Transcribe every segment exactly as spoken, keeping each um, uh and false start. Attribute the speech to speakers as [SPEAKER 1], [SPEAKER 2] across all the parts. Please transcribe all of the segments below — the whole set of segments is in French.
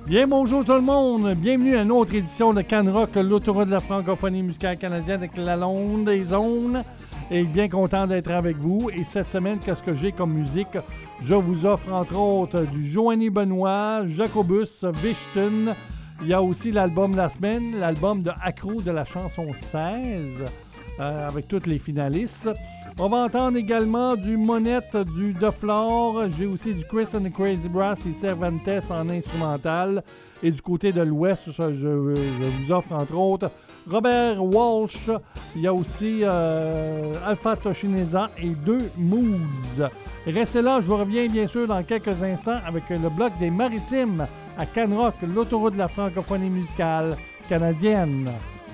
[SPEAKER 1] Bien, bonjour tout le monde. Bienvenue à une autre édition de Canrock, l'autoroute de la francophonie musicale canadienne avec la Londe des Zones. Et bien content d'être avec vous. Et cette semaine, qu'est-ce que j'ai comme musique? Je vous offre entre autres du Joanie Benoît, Jacobus, Vichten. Il y a aussi l'album de la semaine, l'album de Accro de la chanson seize, euh, avec toutes les finalistes. On va entendre également du Monette, du De Flore. J'ai aussi du Chris and the Crazy Brass et Cervantes en instrumental. Et du côté de l'Ouest, je, je, je vous offre entre autres Robert Walsh. Il y a aussi euh, Alpha Toshineza et deux Moods. Restez là, je vous reviens bien sûr dans quelques instants avec le bloc des Maritimes à Canrock, l'autoroute de la francophonie musicale canadienne.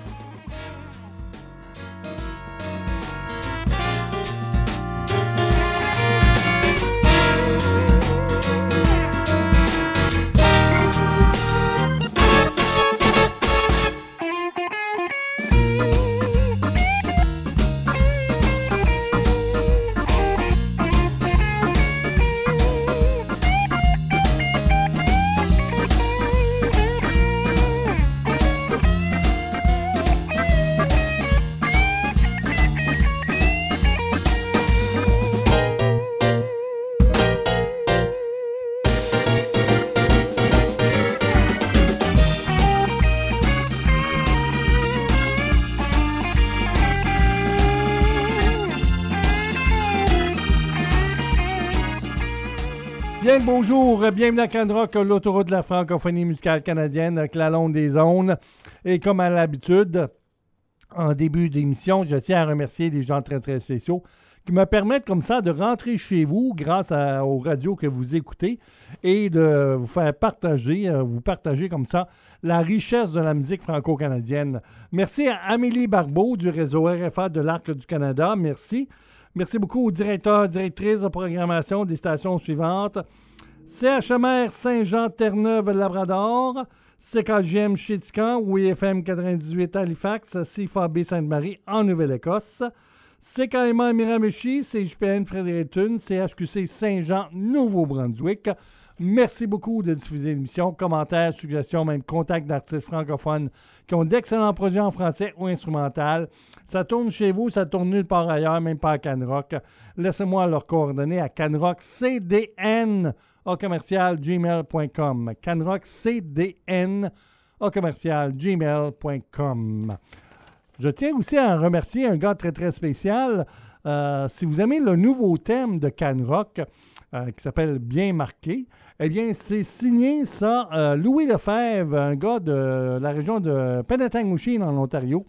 [SPEAKER 1] Bien le bonjour, bienvenue à Canrock, l'autoroute de la francophonie musicale canadienne avec la Londe des Zones. Et comme à l'habitude, en début d'émission, je tiens à remercier des gens très très spéciaux qui me permettent comme ça de rentrer chez vous grâce à, aux radios que vous écoutez et de vous faire partager, vous partager comme ça la richesse de la musique franco-canadienne. Merci à Amélie Barbeau du réseau R F A de l'Arc du Canada, merci. Merci beaucoup aux directeurs, directrices de programmation des stations suivantes. C H M R Saint-Jean-Terre-Neuve-Labrador, C K J M Chétican, W F M quatre-vingt-dix-huit Halifax, C F A B Sainte-Marie en Nouvelle-Écosse, C K M A Miramichi, C J P N Fredericton, C H Q C Saint-Jean, Nouveau-Brunswick. Merci beaucoup de diffuser l'émission. Commentaires, suggestions, même contacts d'artistes francophones qui ont d'excellents produits en français ou instrumental. Ça tourne chez vous, ça tourne nulle part ailleurs, même pas à Canrock. Laissez-moi leurs coordonnées à canrockcdn au commercial gmail point com. canrockcdn au commercial gmail point com. Je tiens aussi à remercier un gars très très spécial. Euh, si vous aimez le nouveau thème de Canrock, Euh, qui s'appelle Bien marqué, eh bien, c'est signé ça euh, Louis Lefebvre, un gars de la région de Penetanguishene en Ontario,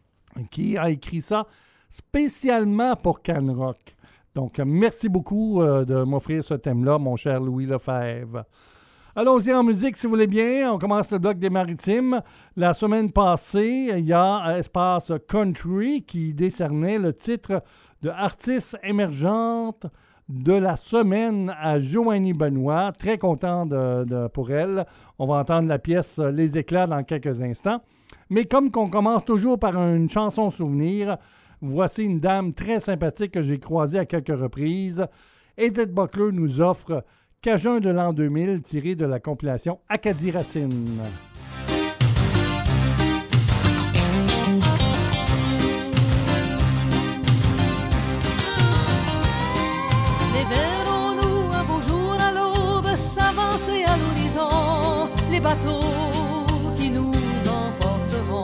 [SPEAKER 1] qui a écrit ça spécialement pour Canrock. Donc, merci beaucoup euh, de m'offrir ce thème-là, mon cher Louis Lefebvre. Allons-y en musique, si vous voulez bien. On commence le bloc des Maritimes. La semaine passée, il y a Espace Country qui décernait le titre de artiste émergente de la semaine à Joanie Benoît. Très content de, de, pour elle. On va entendre la pièce Les Éclats dans quelques instants. Mais comme qu'on commence toujours par une chanson souvenir, voici une dame très sympathique que j'ai croisée à quelques reprises. Edith Buckler nous offre Cajun de l'an deux mille tiré de la compilation Acadie Racine.
[SPEAKER 2] Verrons-nous un beau jour à l'aube s'avancer à l'horizon, les bateaux qui nous emporteront?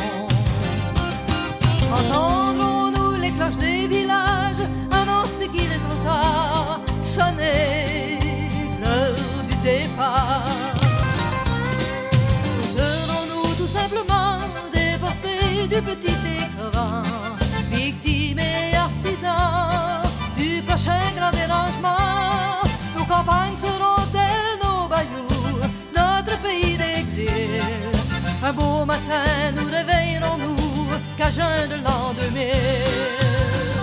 [SPEAKER 2] Entendrons-nous les cloches des villages annoncer qu'il est trop tard, sonner l'heure du départ? Ou serons-nous tout simplement déportés du petit écran, victimes et artisans du prochain grand dérangement? Nos campagnes seront-elles nos bayous, notre pays d'exil? Un beau matin nous réveillerons-nous, Cajun de l'an deux mille?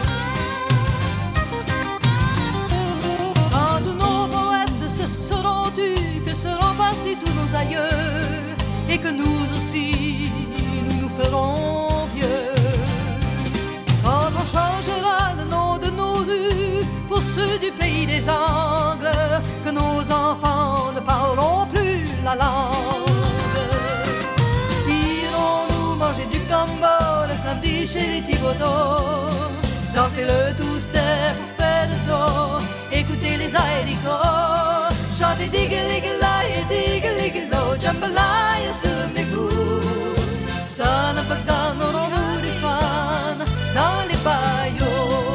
[SPEAKER 2] Quand tous nos poètes se seront tus, que seront partis tous nos aïeux, et que nous aussi nous nous ferons vieux? Quand on changera le nom de nos rues pour ceux du pays des Angles, que nos enfants ne parleront plus la langue. samedi chez les Thibaudot. Dansez le two-step pour faire de dos. Écoutez les aéricos. Chantez digga-ligga-la et digga-ligga-lo. Jambalaya, souvenez-vous. Ça n'a pas gagné, on nous des fans dans les baillots.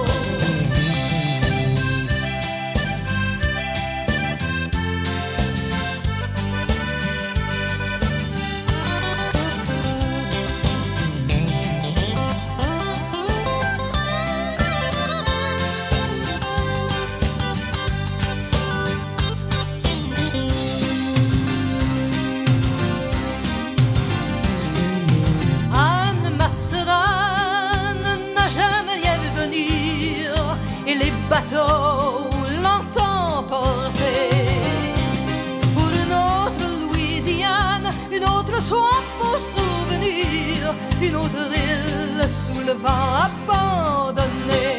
[SPEAKER 2] N'a jamais rien vu venir et les bateaux l'ont emporté. Pour une autre Louisiane, une autre soif pour souvenir, une autre île sous le vent abandonnée.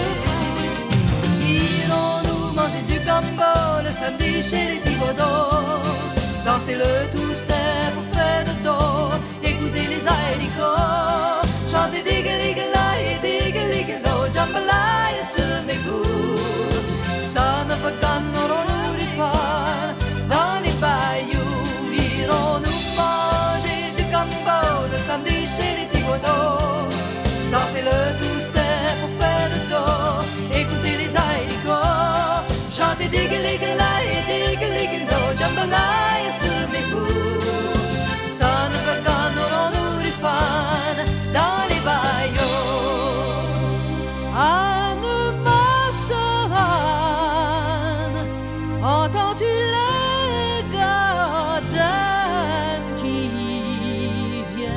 [SPEAKER 2] Irons-nous manger du gumbo le samedi chez les Thibaudot? Danser le two-step pour faire de dos, écouter les aéricos. Chantez digga-ligga-la et digga-ligga-lo. Jambalaya, souvenez-vous. Ça ne va gagner des fans dans les bayous. Irons-nous manger du gumbo le samedi chez les Thibaudot? Danser le two-step pour faire de dos, écouter les aéricos. Chantez digga-ligga-la et digga-ligga-lo. Jambalaya, souvenez-vous. Ça ne va gagner des fans dans les baillots. Anne Marceline, entends-tu les godames qui viennent?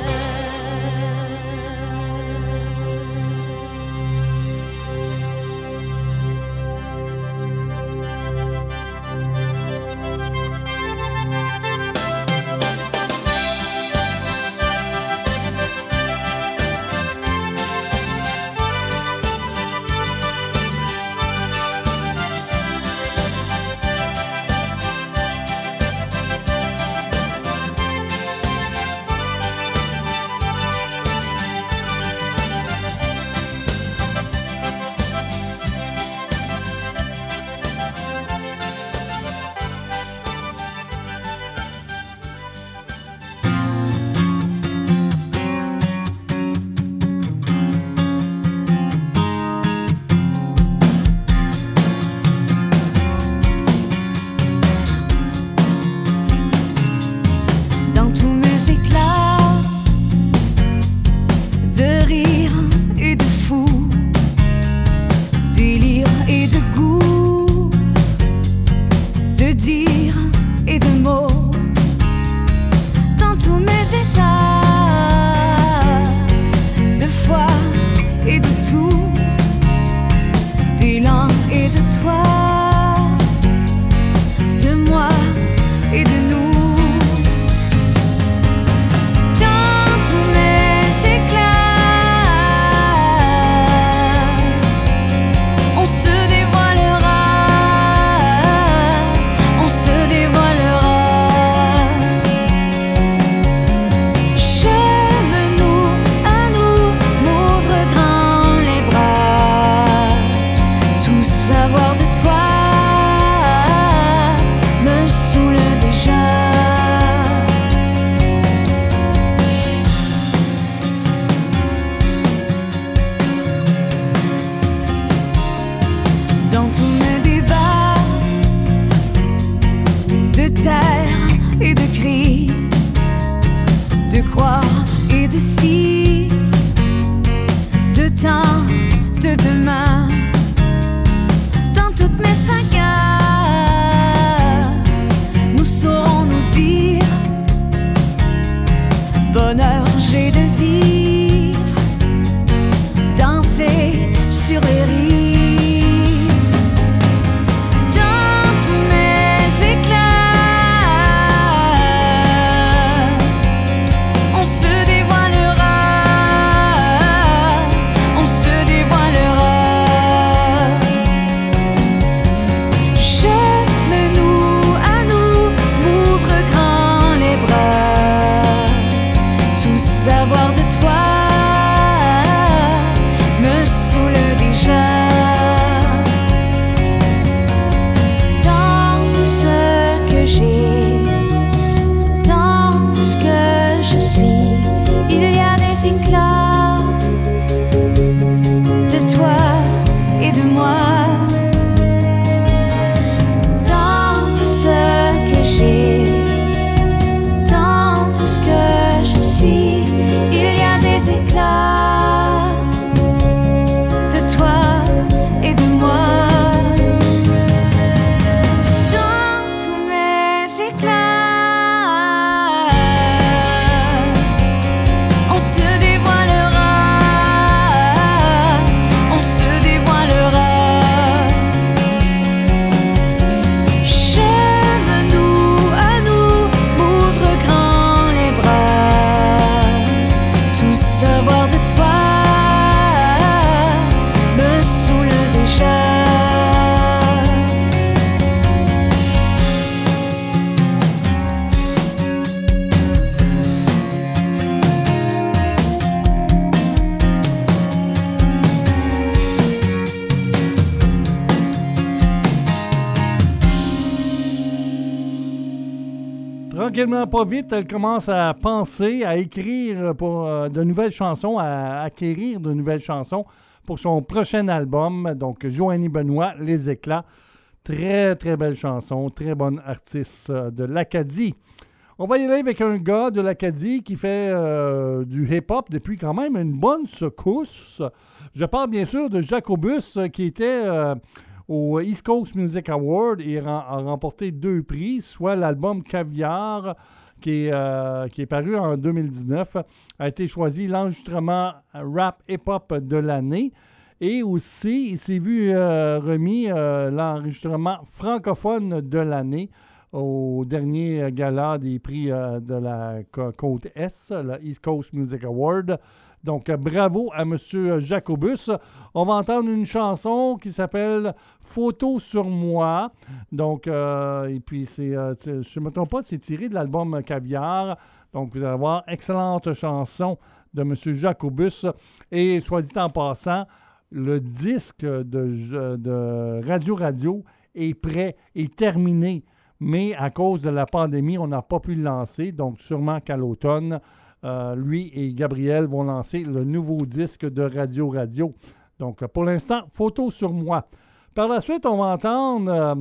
[SPEAKER 1] tranquillement, pas vite, elle commence à penser, à écrire pour euh, de nouvelles chansons, à acquérir de nouvelles chansons pour son prochain album. Donc, Joanie Benoît, Les Éclats. Très, très belle chanson, très bonne artiste euh, de l'Acadie. On va y aller avec un gars de l'Acadie qui fait euh, du hip-hop depuis quand même une bonne secousse. Je parle bien sûr de Jacobus qui était euh, au East Coast Music Award et a remporté deux prix, soit l'album Caviar qui est, euh, qui est paru en deux mille dix-neuf, a été choisi l'enregistrement rap hip-hop de l'année. Et aussi, il s'est vu euh, remis euh, l'enregistrement francophone de l'année au dernier gala des prix euh, de la côte Est, le East Coast Music Award. Donc, euh, bravo à M. Jacobus. On va entendre une chanson qui s'appelle « Photo sur moi ». Donc, euh, et puis, c'est, euh, c'est, je ne me trompe pas, c'est tiré de l'album Caviar. Donc, vous allez voir, excellente chanson de M. Jacobus. Et, soit dit en passant, le disque de, de Radio Radio est prêt, est terminé. Mais à cause de la pandémie, on n'a pas pu le lancer. Donc, sûrement qu'à l'automne, euh, lui et Gabriel vont lancer le nouveau disque de Radio Radio. Donc, pour l'instant, Photo sur moi. Par la suite, on va entendre euh,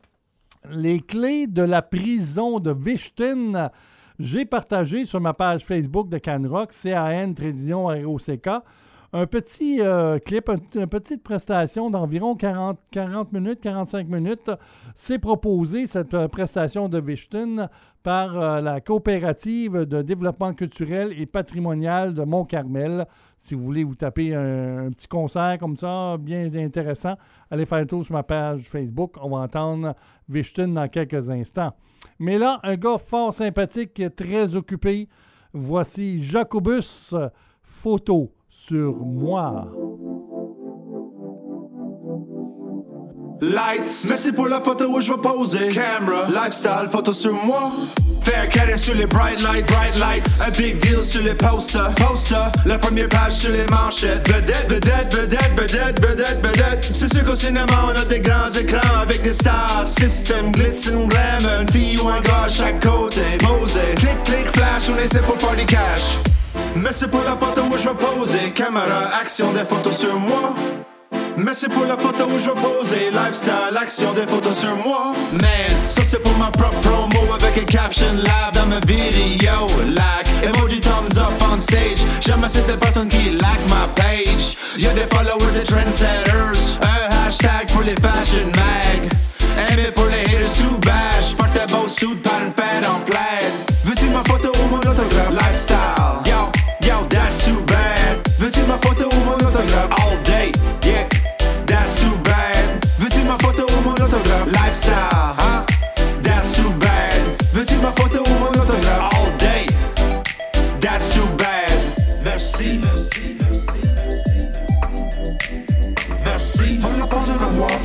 [SPEAKER 1] les clés de la prison de Vichten. J'ai partagé sur ma page Facebook de Canrock, C A N Tradition R O C K, un petit euh, clip, un, une petite prestation d'environ quarante, quarante minutes, quarante-cinq minutes. C'est proposé, cette euh, prestation de Vichten, par euh, la coopérative de développement culturel et patrimonial de Mont-Carmel. Si vous voulez vous taper un, un petit concert comme ça, bien intéressant, allez faire un tour sur ma page Facebook. On va entendre Vichten dans quelques instants. Mais là, un gars fort sympathique, très occupé. Voici Jacobus, Photo sur moi.
[SPEAKER 3] Lights, merci pour la photo où je vais poser. Camera, lifestyle, photo sur moi. Fair carré sur les bright lights, bright lights. Un big deal sur les posters, poster. La première page sur les manchettes. Vedette, vedette, vedette, vedette, vedette, vedette. C'est sûr qu'au cinéma on a des grands écrans avec des stars, system, glitz and glamour. Une fille ou un gars à chaque côté. Posé, clic, clic, flash, on essaie pour party cash. Merci pour la photo où je vais poser. Caméra, action, des photos sur moi. Merci pour la photo où je vais poser. Lifestyle, action, des photos sur moi. Man, ça c'est pour ma propre promo avec un caption live dans ma vidéo. Like, emoji thumbs up on stage. J'aime assez de personnes qui like ma page. Y'a des followers et trendsetters. Un hashtag pour les fashion mag. Aimé pour les haters, too bad. J'porte un beau suit par une fête en plaid. Veux-tu ma photo ou mon autographe? Lifestyle, yo, yo, that's too bad. Veux-tu ma photo ou mon autographe? All day, yeah, that's too bad. Veux-tu ma photo ou mon autographe? Lifestyle, huh? That's too bad. Veux-tu ma photo ou mon autographe? All day, that's too bad. Merci, merci, merci pour la photo de moi.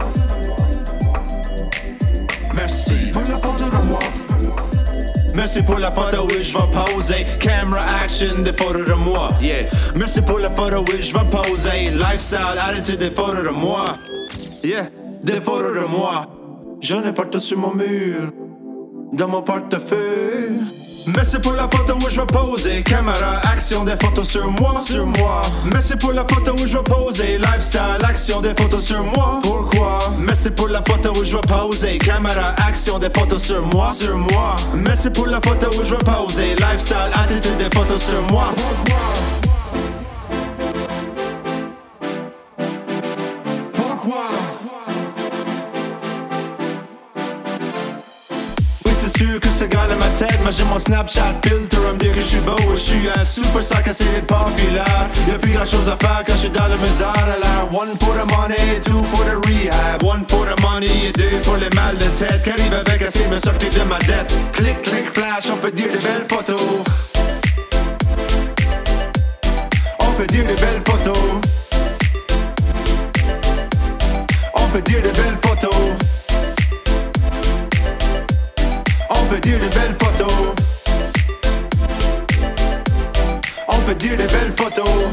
[SPEAKER 3] Merci pour la photo de moi. Merci pour la photo où je vais poser. Camera action, des photos de moi. Yeah. Merci pour la photo où je vais poser. Lifestyle, attitude, des photos de moi. Yeah, des photos de moi. J'en ai partout sur mon mur, dans mon portefeuille. Merci pour la photo où je vais poser. Caméra, action, des photos sur moi. Sur moi. Merci pour la photo où je vais poser. Lifestyle, action, des photos sur moi. Pourquoi? Merci pour la photo où je vais poser. Caméra, action, des photos sur moi. Sur moi. Merci pour la photo où je vais poser. Lifestyle, attitude, des photos sur moi. Pourquoi? Pourquoi? C'est sûr que ce gars dans ma tête, mais j'ai mon Snapchat filter à me dire que je suis beau. Je suis un superstar cassé d'être populaire. Y'a plus grand chose à faire quand je suis dans le misère. Alors one for the money, two for the rehab. One for the money et deux pour les mal de tête. Qu'arrive avec assez me sortir de ma dette. Clic, clic, flash, on peut dire de belles photos. On peut dire de belles photos. On peut dire de belles photos. On peut dire de belles photos. On peut dire de belles photos.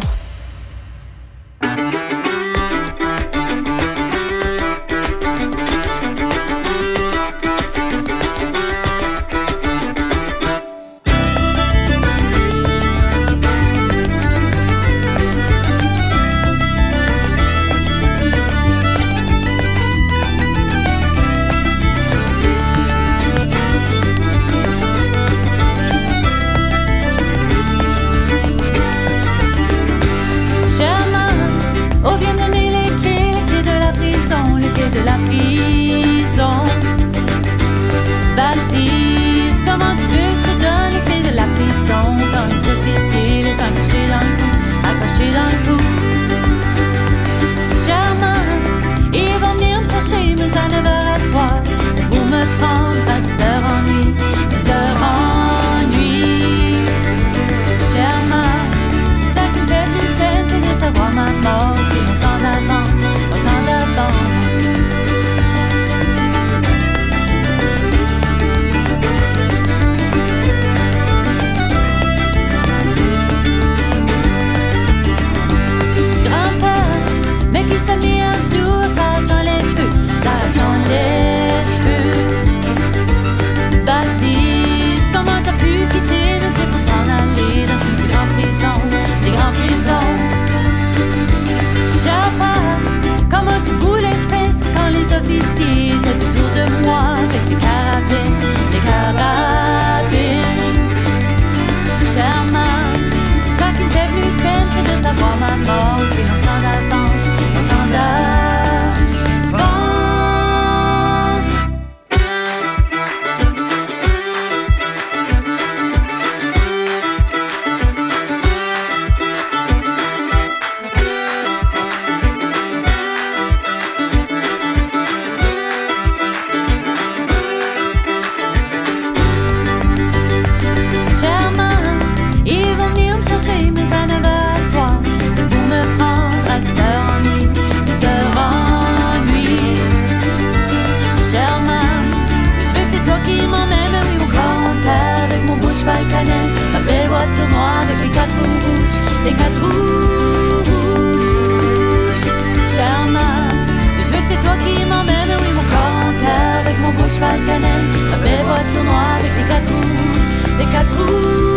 [SPEAKER 4] voitures noires avec les quatre roues rouges, les quatre roues rouges. Charmant, je veux que c'est toi qui m'emmène, oui, mon corps en terre avec mon beau cheval cannelle. La belle voiture noire avec les quatre roues rouges, les quatre roues rouges.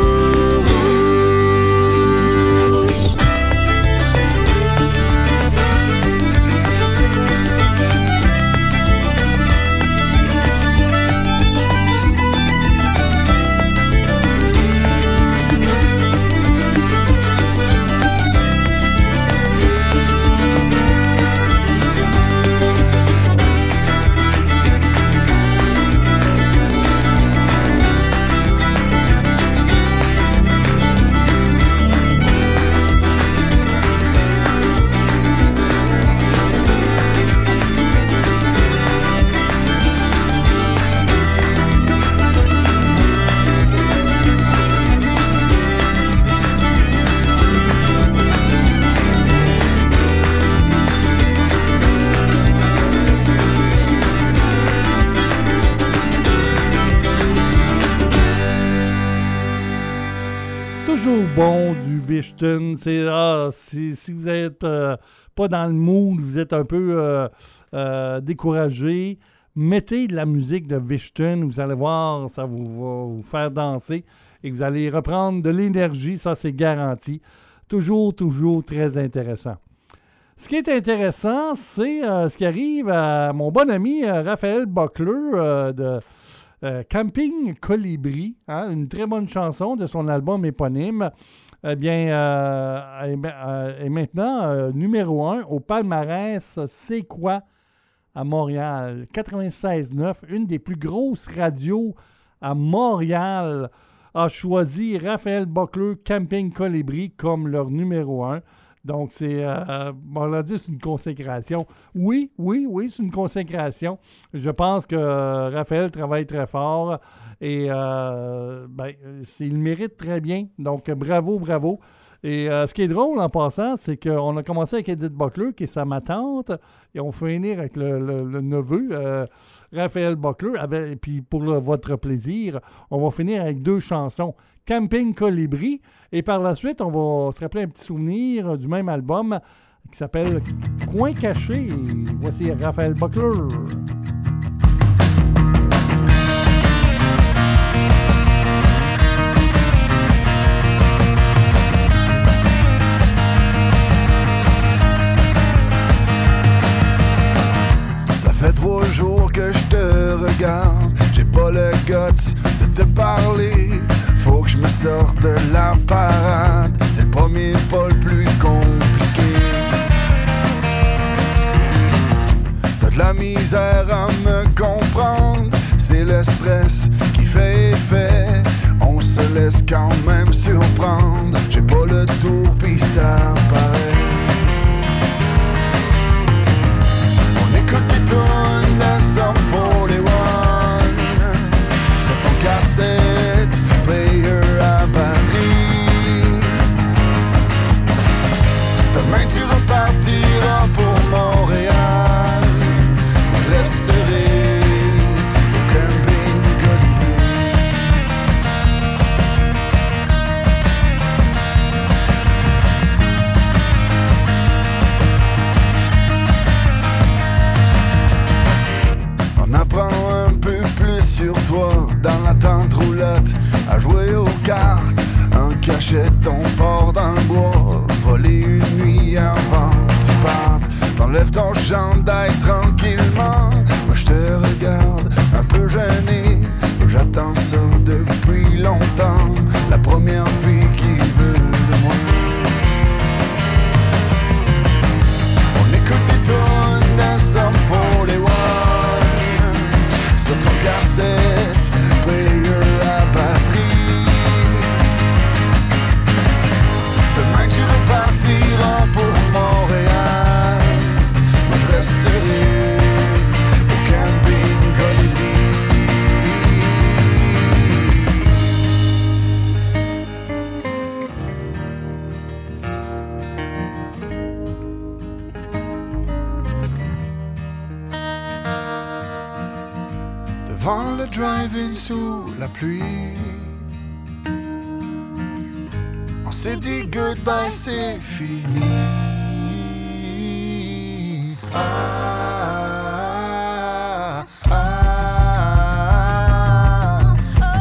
[SPEAKER 1] Bon du Vichten, c'est ah, si, si vous êtes euh, pas dans le mood, vous êtes un peu euh, euh, découragé, mettez de la musique de Vichten, vous allez voir, ça vous va vous faire danser et vous allez reprendre de l'énergie, ça c'est garanti. Toujours, toujours très intéressant. Ce qui est intéressant, c'est euh, ce qui arrive à mon bon ami euh, Raphaël Buckler euh, de Euh, Camping Colibri, hein, une très bonne chanson de son album éponyme, eh bien, euh, est, euh, est maintenant euh, numéro un au palmarès C'est quoi à Montréal, quatre-vingt-seize neuf, une des plus grosses radios à Montréal a choisi Raphaël Buckler Camping Colibri comme leur numéro un. Donc, c'est, euh, on l'a dit, c'est une consécration. Oui, oui, oui, c'est une consécration. Je pense que euh, Raphaël travaille très fort et euh, ben, c'est, il le mérite très bien. Donc, bravo, bravo. Et euh, ce qui est drôle en passant, c'est qu'on a commencé avec Edith Buckler, qui est sa ma tante, et on fait finir avec le, le, le neveu, euh, Raphaël Buckler. Avec, et puis, pour le, votre plaisir, on va finir avec deux chansons. Camping Colibri, et par la suite, on va se rappeler un petit souvenir du même album qui s'appelle Coin caché. Voici Raphaël Buckler.
[SPEAKER 5] Ça fait trois jours que je te regarde, j'ai pas le guts de te parler. Faut que je me sorte de la parade, c'est le premier pas le plus compliqué. T'as de la misère à me comprendre, c'est le stress qui fait effet. On se laisse quand même surprendre, j'ai pas le tour pis ça paraît. On écoute des tonnes de Sum quarante et un sur ton cassette player à batterie. Demain tu repartiras pour Montréal, je resterai au Camping Colibri. On apprend un peu plus sur toi dans la tente roulotte, à jouer aux cartes, en cachette ton port dans le bois, voler une nuit avant que tu partes, t'enlèves ton chandail tranquillement. Moi je te regarde un peu gêné, j'attends ça depuis longtemps, la première fille qui veut de moi. On écoute des tonnes de Sum quarante et un sur ton cassette player à batterie. Demain que tu repartiras pour Montréal, moi je resterai au Camping Colibri. Devant le drive-in sous la pluie, s'est dit goodbye, c'est fini. Ah, ah, ah.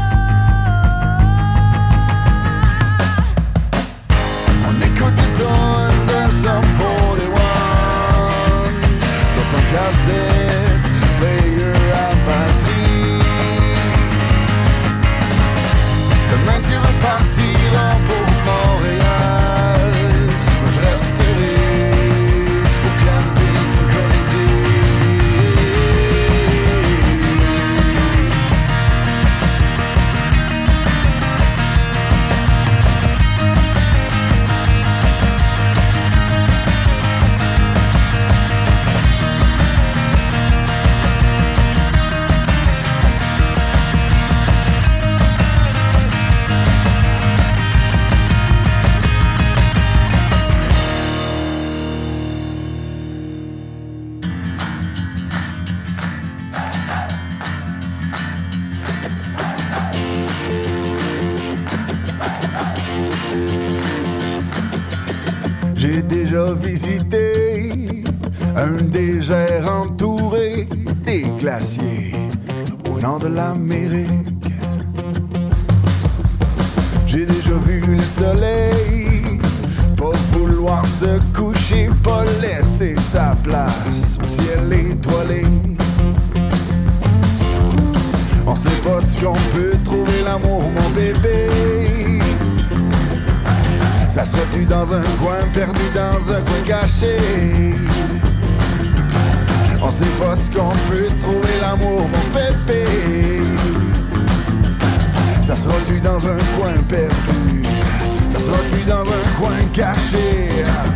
[SPEAKER 5] On écoute du Dawn de Sum quarante et un sur ton cassette, player à batterie. Demain tu repartiras pour Montréal. Moi je resterai au camping Colibri. J'ai déjà visité un désert entouré des glaciers au nord de l'Amérique. J'ai déjà vu le soleil pas vouloir se coucher, pas laisser sa place au ciel étoilé. On sait pas ce qu'on peut trouver l'amour, mon bébé. Ça sera-tu dans un coin perdu, dans un coin caché? On sait pas ce qu'on peut trouver l'amour, mon bébé. Ça sera-tu dans un coin perdu? Ça sera-tu dans un coin caché?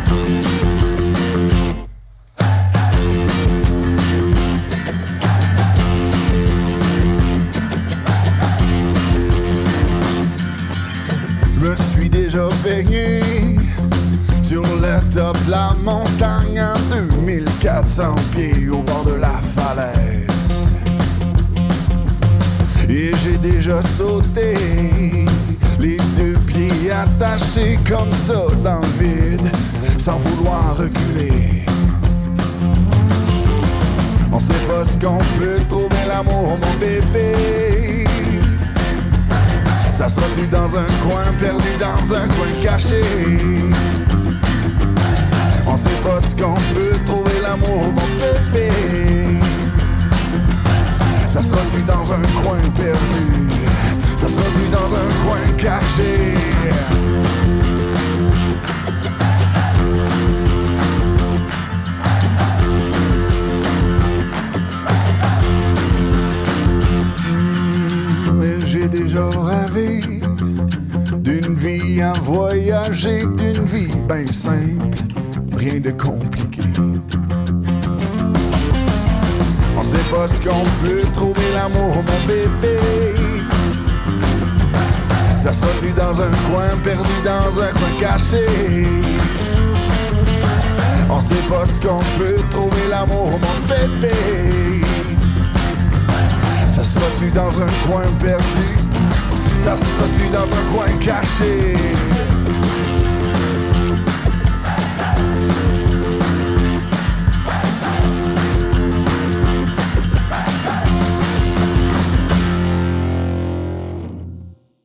[SPEAKER 5] Je me suis déjà baigné sur le top de la montagne en deux mille quatre cents pieds au bord de la falaise. Et j'ai déjà sauté les deux pieds attachés comme ça dans le vide sans vouloir reculer. On sait pas ce qu'on peut trouver l'amour, mon bébé. Ça sera-tu dans un coin perdu, dans un coin caché? On sait pas ce qu'on peut trouver l'amour, mon bébé. Ça sera-tu dans un coin perdu? Ça sera-tu dans un coin caché? J'ai déjà rêvé d'une vie à voyager, d'une vie ben simple, rien de compliqué. On sait pas ce qu'on peut trouver l'amour, mon bébé. Ça sera-tu dans un coin perdu, dans un coin caché? On sait pas ce qu'on peut trouver l'amour, mon bébé. Ça sera-tu dans un coin perdu? Ça sera-tu dans un coin caché?